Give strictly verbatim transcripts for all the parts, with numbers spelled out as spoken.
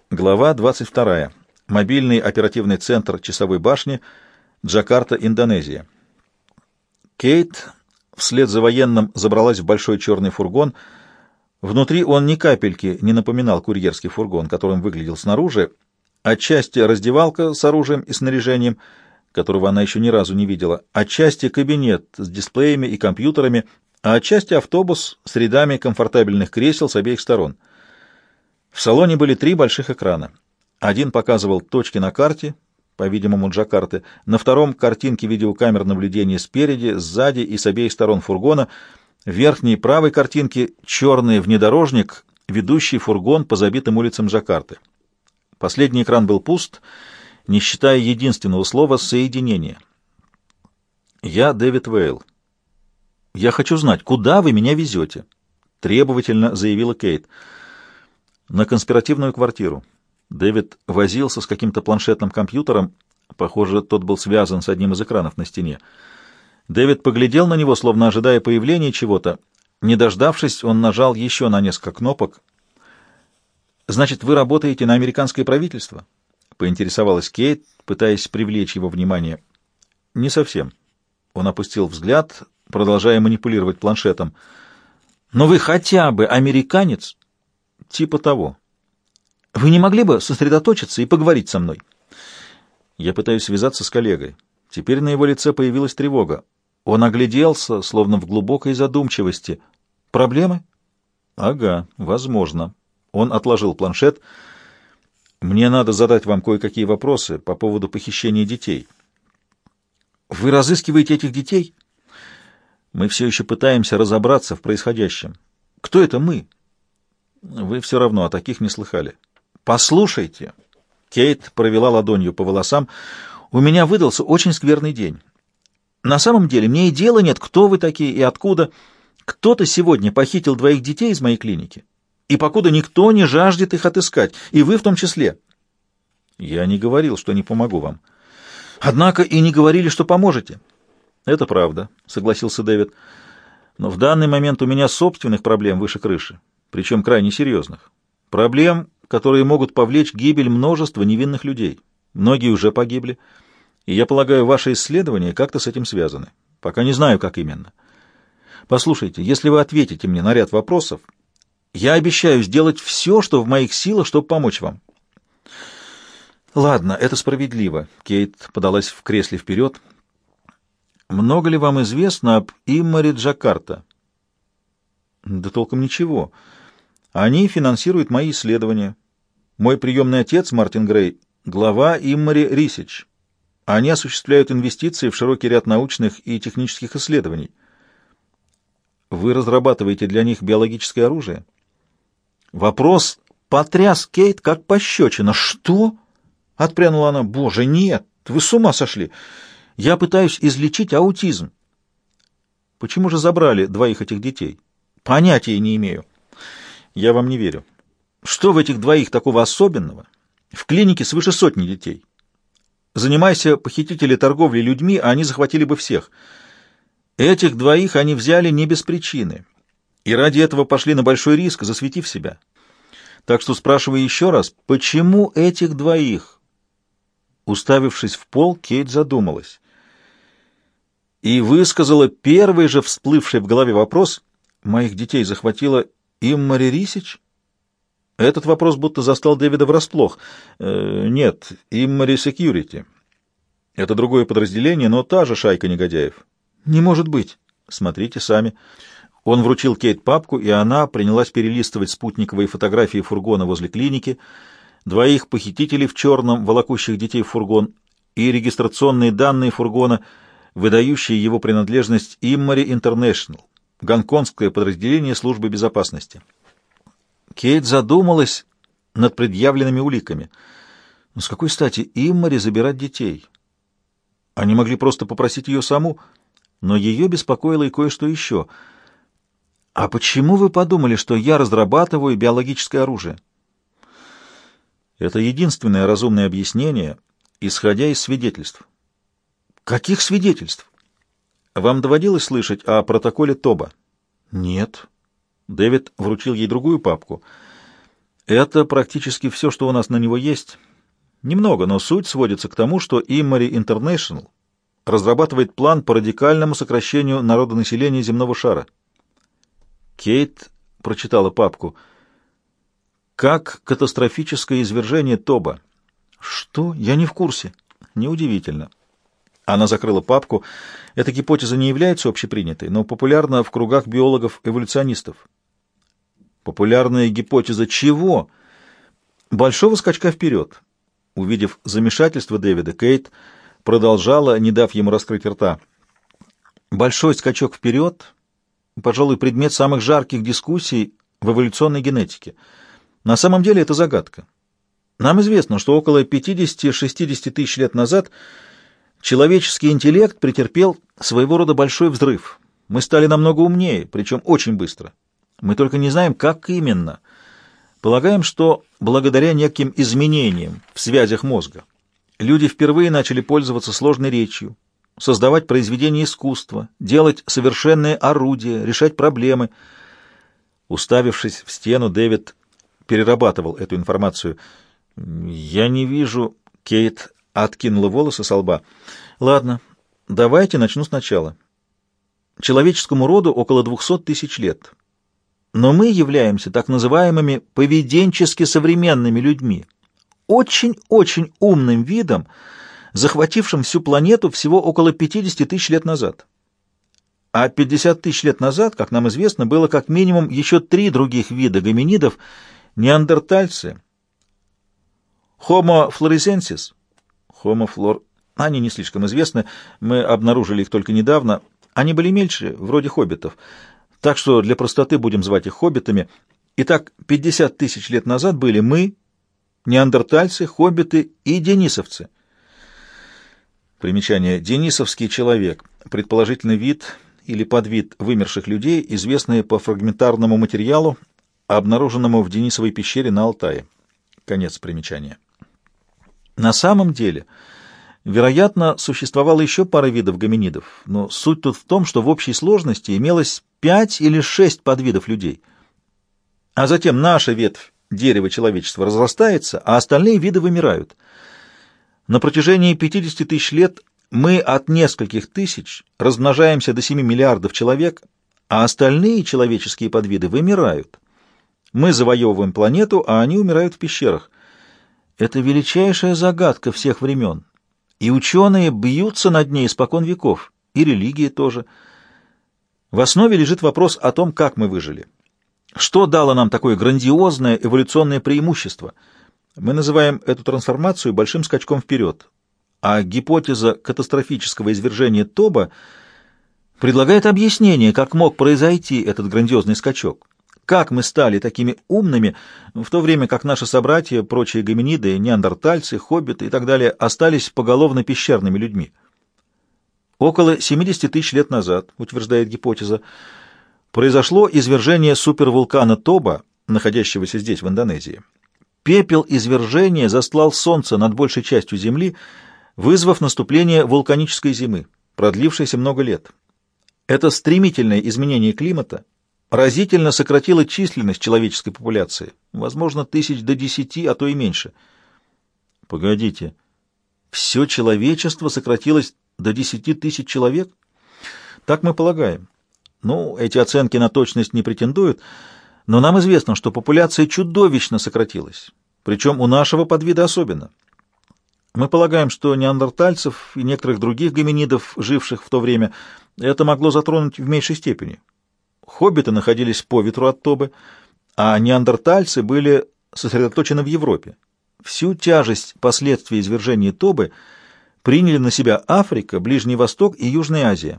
Глава двадцать вторая. Мобильный оперативный центр часовой башни, Джакарта, Индонезия. Кейт вслед за военным забралась в большой черный фургон. Внутри он ни капельки не напоминал курьерский фургон, которым выглядел снаружи. Отчасти раздевалка с оружием и снаряжением, которого она еще ни разу не видела, отчасти кабинет с дисплеями и компьютерами, а отчасти автобус с рядами комфортабельных кресел с обеих сторон. В салоне были три больших экрана. Один показывал точки на карте, по-видимому, Джакарты, на втором — картинки видеокамер наблюдения спереди, сзади и с обеих сторон фургона, в верхней правой картинке — черный внедорожник, ведущий фургон по забитым улицам Джакарты. Последний экран был пуст, не считая единственного слова «соединение». «Я Дэвид Вейл. Я хочу знать, куда вы меня везете?» — требовательно заявила Кейт. «На конспиративную квартиру». Дэвид возился с каким-то планшетным компьютером. Похоже, тот был связан с одним из экранов на стене. Дэвид поглядел на него, словно ожидая появления чего-то. Не дождавшись, он нажал еще на несколько кнопок. «Значит, вы работаете на американское правительство?» — поинтересовалась Кейт, пытаясь привлечь его внимание. «Не совсем». Он опустил взгляд, продолжая манипулировать планшетом. «Но вы хотя бы американец?» «Типа того. Вы не могли бы сосредоточиться и поговорить со мной?» Я пытаюсь связаться с коллегой. Теперь на его лице появилась тревога. Он огляделся, словно в глубокой задумчивости. «Проблемы?» «Ага, возможно». Он отложил планшет. «Мне надо задать вам кое-какие вопросы по поводу похищения детей». «Вы разыскиваете этих детей?» «Мы все еще пытаемся разобраться в происходящем». «Кто это мы?» «Вы все равно о таких не слыхали». «Послушайте». Кейт провела ладонью по волосам. «У меня выдался очень скверный день. На самом деле мне и дела нет, кто вы такие и откуда. Кто-то сегодня похитил двоих детей из моей клиники, и покуда никто не жаждет их отыскать, и вы в том числе». «Я не говорил, что не помогу вам». «Однако и не говорили, что поможете». «Это правда», — согласился Дэвид. «Но в данный момент у меня собственных проблем выше крыши, причем крайне серьезных. Проблем, которые могут повлечь гибель множества невинных людей. Многие уже погибли, и я полагаю, ваши исследования как-то с этим связаны. Пока не знаю, как именно. Послушайте, если вы ответите мне на ряд вопросов, я обещаю сделать все, что в моих силах, чтобы помочь вам». «Ладно, это справедливо», — Кейт подалась в кресле вперед. «Много ли вам известно об Иммари Джакарта?» «Да толком ничего. Они финансируют мои исследования. Мой приемный отец, Мартин Грей, глава Иммари Рисич. Они осуществляют инвестиции в широкий ряд научных и технических исследований». «Вы разрабатываете для них биологическое оружие?» Вопрос потряс Кейт как пощечина. «Что?» — отпрянула она. «Боже, нет! Вы с ума сошли! Я пытаюсь излечить аутизм». «Почему же забрали двоих этих детей?» «Понятия не имею». «Я вам не верю. Что в этих двоих такого особенного? В клинике свыше сотни детей. Занимайся похитители торговли людьми, а они захватили бы всех. Этих двоих они взяли не без причины, и ради этого пошли на большой риск, засветив себя. Так что спрашиваю еще раз, почему этих двоих?» Уставившись в пол, Кейт задумалась и высказала первый же всплывший в голове вопрос. «Моих детей захватила Иммари Рисич?» Этот вопрос будто застал Дэвида врасплох. «Э, «Нет, Иммари Секьюрити. Это другое подразделение, но та же шайка негодяев». «Не может быть». «Смотрите сами». Он вручил Кейт папку, и она принялась перелистывать спутниковые фотографии фургона возле клиники, двоих похитителей в черном, волокущих детей в фургон, и регистрационные данные фургона, выдающие его принадлежность Иммари Интернешнл, гонконгское подразделение службы безопасности. Кейт задумалась над предъявленными уликами. Но с какой стати Иммари забирать детей? Они могли просто попросить ее саму, но ее беспокоило и кое-что еще. «А почему вы подумали, что я разрабатываю биологическое оружие?» Это единственное разумное объяснение, исходя из свидетельств. «Каких свидетельств?» «Вам доводилось слышать о протоколе Тоба?» «Нет». Дэвид вручил ей другую папку. Это практически все, что у нас на него есть. Немного, но суть сводится к тому, что Imari International разрабатывает план по радикальному сокращению народонаселения земного шара. Кейт прочитала папку. Как катастрофическое извержение Тоба. Что? Я не в курсе. Неудивительно. Она закрыла папку. Эта гипотеза не является общепринятой, но популярна в кругах биологов-эволюционистов. Популярная гипотеза чего? Большого скачка вперед. Увидев замешательство Дэвида, Кейт продолжала, не дав ему раскрыть рта. Большой скачок вперед, пожалуй, предмет самых жарких дискуссий в эволюционной генетике. На самом деле это загадка. Нам известно, что около пятидесяти-шестидесяти тысяч лет назад человеческий интеллект претерпел своего рода большой взрыв. Мы стали намного умнее, причем очень быстро. Мы только не знаем, как именно. Полагаем, что благодаря неким изменениям в связях мозга люди впервые начали пользоваться сложной речью, создавать произведения искусства, делать совершенные орудия, решать проблемы. Уставившись в стену, Дэвид перерабатывал эту информацию. «Я не вижу...» — Кейт откинула волосы со лба. «Ладно, давайте начну сначала. Человеческому роду около двухсот тысяч лет. Но мы являемся так называемыми поведенчески современными людьми, очень-очень умным видом, захватившим всю планету всего около пятидесяти тысяч лет назад. А пятьдесят тысяч лет назад, как нам известно, было как минимум еще три других вида гоминидов — неандертальцы, Homo floresiensis, Homo flor... Они не слишком известны, мы обнаружили их только недавно. Они были мельче, вроде хоббитов, так что для простоты будем звать их хоббитами. Итак, пятьдесят тысяч лет назад были мы, неандертальцы, хоббиты и денисовцы. Примечание. Денисовский человек. Предположительно вид или подвид вымерших людей, известные по фрагментарному материалу, обнаруженному в Денисовой пещере на Алтае. Конец примечания. На самом деле, вероятно, существовало еще пара видов гоминидов, но суть тут в том, что в общей сложности имелось пять или шесть подвидов людей. А затем наша ветвь дерева человечества разрастается, а остальные виды вымирают. На протяжении пятидесяти тысяч лет мы от нескольких тысяч размножаемся до семи миллиардов человек, а остальные человеческие подвиды вымирают. Мы завоевываем планету, а они умирают в пещерах. Это величайшая загадка всех времен. И ученые бьются над ней испокон веков, и религии тоже. В основе лежит вопрос о том, как мы выжили. Что дало нам такое грандиозное эволюционное преимущество? Мы называем эту трансформацию большим скачком вперед. А гипотеза катастрофического извержения Тоба предлагает объяснение, как мог произойти этот грандиозный скачок. Как мы стали такими умными, в то время как наши собратья, прочие гоминиды, неандертальцы, хоббиты и так далее, остались поголовно пещерными людьми. Около семидесяти тысяч лет назад, утверждает гипотеза, произошло извержение супервулкана Тоба, находящегося здесь, в Индонезии. Пепел извержения застлал Солнце над большей частью Земли, вызвав наступление вулканической зимы, продлившейся много лет. Это стремительное изменение климата разительно сократило численность человеческой популяции, возможно, тысяч до десяти, а то и меньше. Погодите, все человечество сократилось до десяти тысяч человек? Так мы полагаем. Ну, эти оценки на точность не претендуют, но нам известно, что популяция чудовищно сократилась, причем у нашего подвида особенно. Мы полагаем, что неандертальцев и некоторых других гоминидов, живших в то время, это могло затронуть в меньшей степени. Хоббиты находились по ветру от Тобы, а неандертальцы были сосредоточены в Европе. Всю тяжесть последствий извержения Тобы приняли на себя Африка, Ближний Восток и Южная Азия.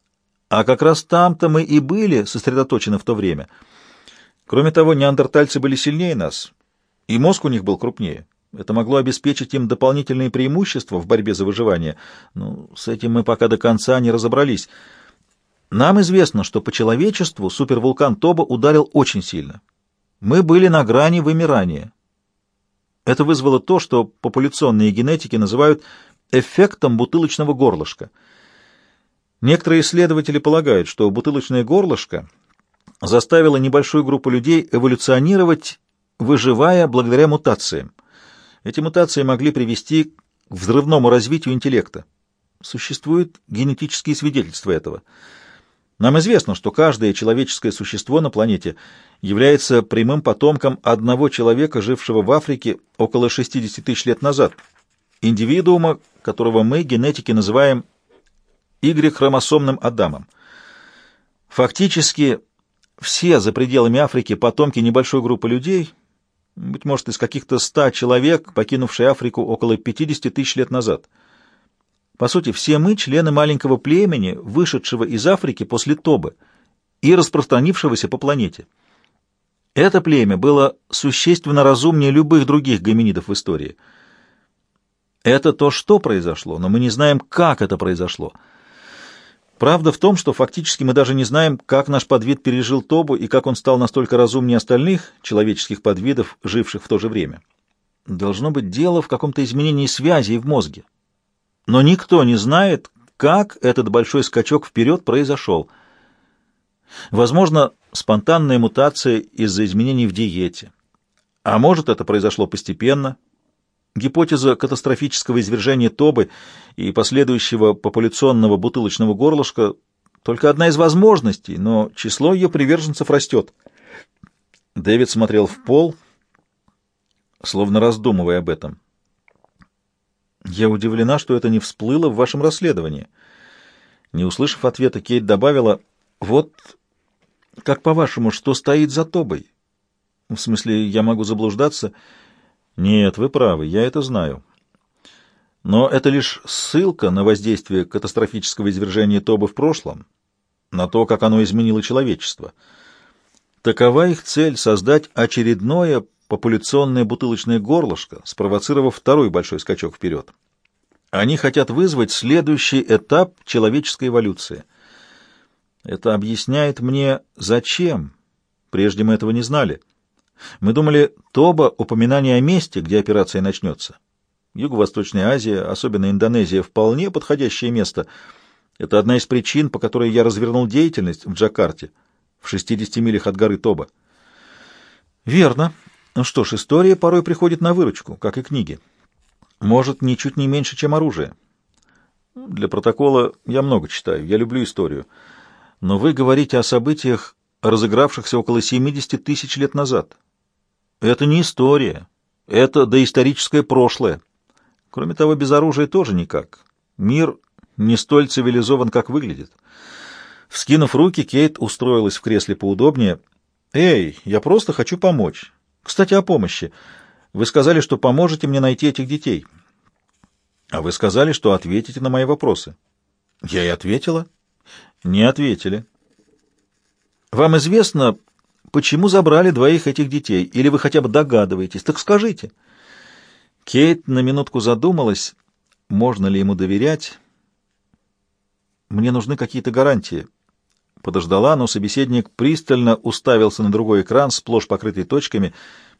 А как раз там-то мы и были сосредоточены в то время. Кроме того, неандертальцы были сильнее нас, и мозг у них был крупнее. Это могло обеспечить им дополнительные преимущества в борьбе за выживание. Но с этим мы пока до конца не разобрались. Нам известно, что по человечеству супервулкан Тоба ударил очень сильно. Мы были на грани вымирания. Это вызвало то, что популяционные генетики называют эффектом бутылочного горлышка. Некоторые исследователи полагают, что бутылочное горлышко заставило небольшую группу людей эволюционировать выживая благодаря мутациям. Эти мутации могли привести к взрывному развитию интеллекта. Существуют генетические свидетельства этого. Нам известно, что каждое человеческое существо на планете является прямым потомком одного человека, жившего в Африке около шестидесяти тысяч лет назад, индивидуума, которого мы, генетики, называем Y-хромосомным Адамом. Фактически, все за пределами Африки потомки небольшой группы людей, быть может, из каких-то ста человек, покинувшие Африку около пятидесяти тысяч лет назад. По сути, все мы члены маленького племени, вышедшего из Африки после Тобы и распространившегося по планете. Это племя было существенно разумнее любых других гоминидов в истории. Это то, что произошло, но мы не знаем, как это произошло. Правда в том, что фактически мы даже не знаем, как наш подвид пережил Тобу и как он стал настолько разумнее остальных человеческих подвидов, живших в то же время. Должно быть дело в каком-то изменении связей в мозге. Но никто не знает, как этот большой скачок вперед произошел. Возможно, спонтанная мутация из-за изменений в диете. А может, это произошло постепенно. Гипотеза катастрофического извержения Тобы и последующего популяционного бутылочного горлышка — только одна из возможностей, но число ее приверженцев растет. Дэвид смотрел в пол, словно раздумывая об этом. «Я удивлена, что это не всплыло в вашем расследовании». Не услышав ответа, Кейт добавила: «Вот как, по-вашему, что стоит за Тобой? В смысле, я могу заблуждаться?» «Нет, вы правы, я это знаю. Но это лишь ссылка на воздействие катастрофического извержения Тобы в прошлом, на то, как оно изменило человечество. Такова их цель — создать очередное популяционное бутылочное горлышко, спровоцировав второй большой скачок вперед. Они хотят вызвать следующий этап человеческой эволюции. Это объясняет мне, зачем. Прежде мы этого не знали. Мы думали, Тоба — упоминание о месте, где операция начнется. Юго-Восточная Азия, особенно Индонезия, вполне подходящее место. Это одна из причин, по которой я развернул деятельность в Джакарте, в шестидесяти милях от горы Тоба. Верно. Ну что ж, история порой приходит на выручку, как и книги. Может, ничуть не меньше, чем оружие. Для протокола я много читаю, я люблю историю. Но вы говорите о событиях, разыгравшихся около семидесяти тысяч лет назад. Это не история, это доисторическое прошлое. Кроме того, без оружия тоже никак. Мир не столь цивилизован, как выглядит. Вскинув руки, Кейт устроилась в кресле поудобнее. «Эй, я просто хочу помочь. Кстати, о помощи. Вы сказали, что поможете мне найти этих детей. А вы сказали, что ответите на мои вопросы». «Я и ответила». «Не ответили». «Вам известно, почему забрали двоих этих детей? Или вы хотя бы догадываетесь? Так скажите». Кейт на минутку задумалась, можно ли ему доверять. «Мне нужны какие-то гарантии». Подождала, но собеседник пристально уставился на другой экран, сплошь покрытый точками.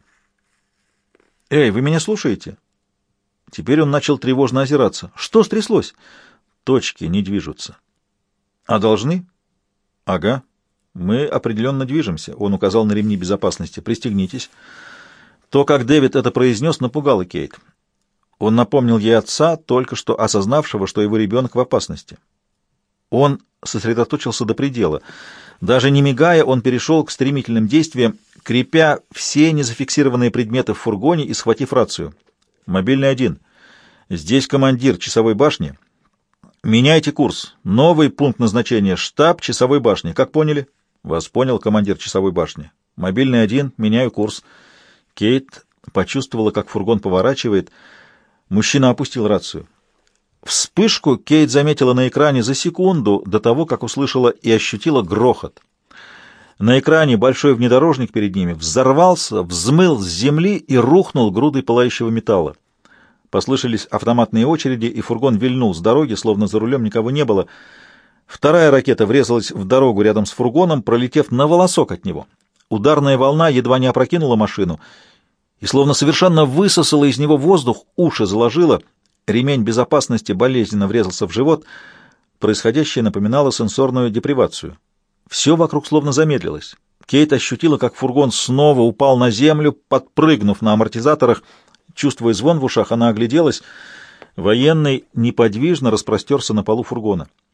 «Эй, вы меня слушаете?» Теперь он начал тревожно озираться. «Что стряслось?» «Точки не движутся». «А должны?» «Ага. Мы определенно движемся», — он указал на ремни безопасности. «Пристегнитесь». То, как Дэвид это произнес, напугало Кейт. Он напомнил ей отца, только что осознавшего, что его ребенок в опасности. Он сосредоточился до предела. Даже не мигая, он перешел к стремительным действиям, крепя все незафиксированные предметы в фургоне и схватив рацию. «Мобильный один. Здесь командир часовой башни. Меняйте курс. Новый пункт назначения — штаб часовой башни. Как поняли?» «Вас понял, командир часовой башни. Мобильный один. Меняю курс». Кейт почувствовала, как фургон поворачивает. Мужчина опустил рацию. Вспышку Кейт заметила на экране за секунду до того, как услышала и ощутила грохот. На экране большой внедорожник перед ними взорвался, взмыл с земли и рухнул грудой пылающего металла. Послышались автоматные очереди, и фургон вильнул с дороги, словно за рулем никого не было. Вторая ракета врезалась в дорогу рядом с фургоном, пролетев на волосок от него. Ударная волна едва не опрокинула машину и словно совершенно высосала из него воздух, уши заложила. Ремень безопасности болезненно врезался в живот. Происходящее напоминало сенсорную депривацию. Все вокруг словно замедлилось. Кейт ощутила, как фургон снова упал на землю, подпрыгнув на амортизаторах. Чувствуя звон в ушах, она огляделась. Военный неподвижно распростерся на полу фургона.